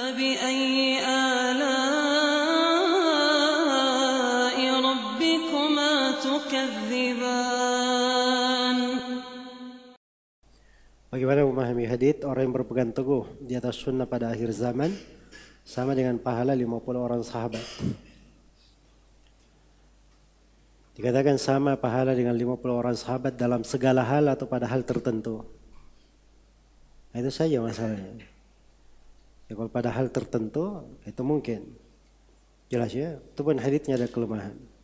فبأي آلاء ربكما تكذبان. Bagaimana memahami hadits orang yang berpegang teguh di atas sunnah pada akhir zaman sama dengan pahala 50 orang sahabat. Dikatakan sama pahala dengan 50 orang sahabat dalam segala hal atau pada hal tertentu. Nah, itu saja masalahnya. Ya, kalau pada hal tertentu itu mungkin. Jelas ya, itu pun haditsnya ada kelemahan.